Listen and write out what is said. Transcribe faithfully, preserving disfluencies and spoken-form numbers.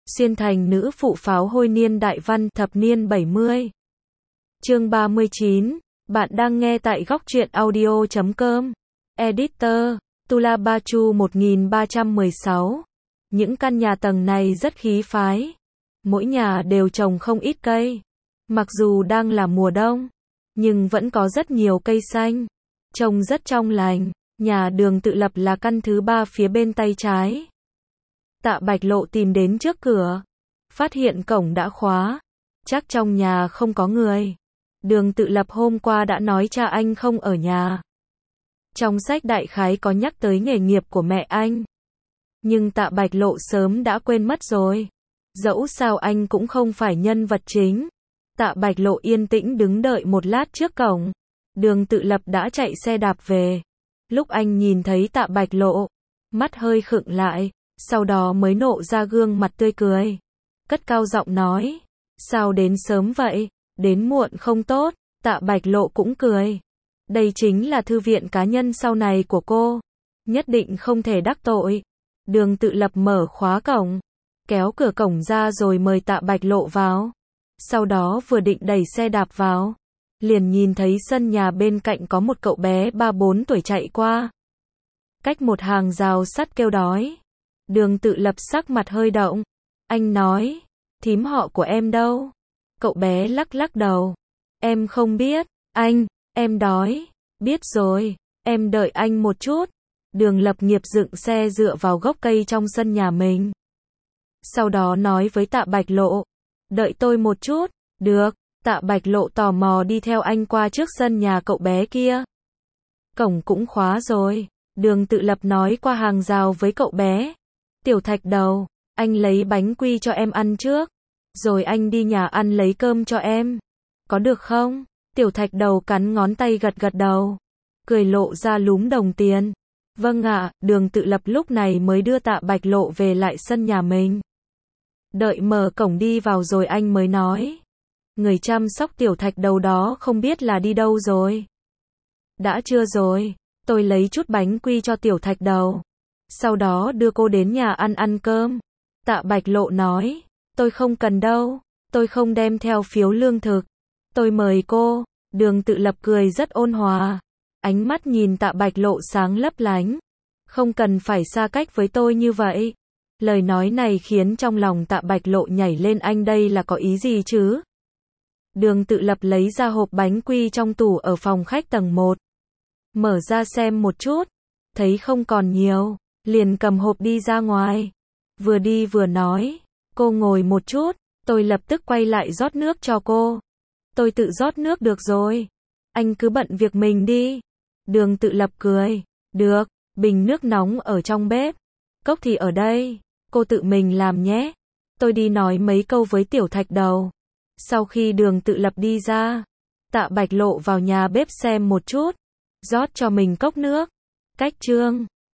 Xuyên thành nữ phụ pháo hôi niên đại văn thập niên bảy mươi. Chương ba mươi chín. Bạn đang nghe tại góc truyện audio chấm com. Editor, Tula Bachu một nghìn ba trăm mười sáu. Những căn nhà tầng này rất khí phái. Mỗi nhà đều trồng không ít cây. Mặc dù đang là mùa đông, nhưng vẫn có rất nhiều cây xanh. Trông rất trong lành. Nhà Đường Tự Lập là căn thứ ba phía bên tay trái. Tạ Bạch Lộ tìm đến trước cửa, phát hiện cổng đã khóa, chắc trong nhà không có người. Đường Tự Lập hôm qua đã nói cha anh không ở nhà. Trong sách đại khái có nhắc tới nghề nghiệp của mẹ anh, nhưng Tạ Bạch Lộ sớm đã quên mất rồi. Dẫu sao anh cũng không phải nhân vật chính. Tạ Bạch Lộ yên tĩnh đứng đợi một lát trước cổng. Đường Tự Lập đã chạy xe đạp về. Lúc anh nhìn thấy Tạ Bạch Lộ, mắt hơi khựng lại, sau đó mới nộ ra gương mặt tươi cười. Cất cao giọng nói, sao đến sớm vậy, đến muộn không tốt. Tạ Bạch Lộ cũng cười. Đây chính là thư viện cá nhân sau này của cô, nhất định không thể đắc tội. Đường Tự Lập mở khóa cổng, kéo cửa cổng ra rồi mời Tạ Bạch Lộ vào. Sau đó vừa định đẩy xe đạp vào, liền nhìn thấy sân nhà bên cạnh có một cậu bé ba bốn tuổi chạy qua. Cách một hàng rào sắt kêu đói. Đường Tự Lập sắc mặt hơi động. Anh nói, thím họ của em đâu? Cậu bé lắc lắc đầu. Em không biết, anh, em đói. Biết rồi, em đợi anh một chút. Đường Lập Nghiệp dựng xe dựa vào gốc cây trong sân nhà mình. Sau đó nói với Tạ Bạch Lộ, đợi tôi một chút. Được. Tạ Bạch Lộ tò mò đi theo anh qua trước sân nhà cậu bé kia. Cổng cũng khóa rồi. Đường Tự Lập nói qua hàng rào với cậu bé. Tiểu Thạch Đầu, anh lấy bánh quy cho em ăn trước, rồi anh đi nhà ăn lấy cơm cho em. Có được không? Tiểu Thạch Đầu cắn ngón tay gật gật đầu, cười lộ ra lúm đồng tiền. Vâng ạ. Đường Tự Lập lúc này mới đưa Tạ Bạch Lộ về lại sân nhà mình. Đợi mở cổng đi vào rồi anh mới nói, người chăm sóc Tiểu Thạch Đầu đó không biết là đi đâu rồi. Đã chưa rồi, tôi lấy chút bánh quy cho Tiểu Thạch Đầu, sau đó đưa cô đến nhà ăn ăn cơm. Tạ Bạch Lộ nói, tôi không cần đâu, tôi không đem theo phiếu lương thực, tôi mời cô. Đường Tự Lập cười rất ôn hòa, ánh mắt nhìn Tạ Bạch Lộ sáng lấp lánh. Không cần phải xa cách với tôi như vậy. Lời nói này khiến trong lòng Tạ Bạch Lộ nhảy lên, anh đây là có ý gì chứ? Đường Tự Lập lấy ra hộp bánh quy trong tủ ở phòng khách tầng một. Mở ra xem một chút, thấy không còn nhiều, liền cầm hộp đi ra ngoài. Vừa đi vừa nói, cô ngồi một chút, tôi lập tức quay lại rót nước cho cô. Tôi tự rót nước được rồi, anh cứ bận việc mình đi. Đường Tự Lập cười, được, bình nước nóng ở trong bếp, cốc thì ở đây, cô tự mình làm nhé. Tôi đi nói mấy câu với Tiểu Thạch Đầu. Sau khi Đường Tự Lập đi ra, Tạ Bạch Lộ vào nhà bếp xem một chút, rót cho mình cốc nước. Cách chương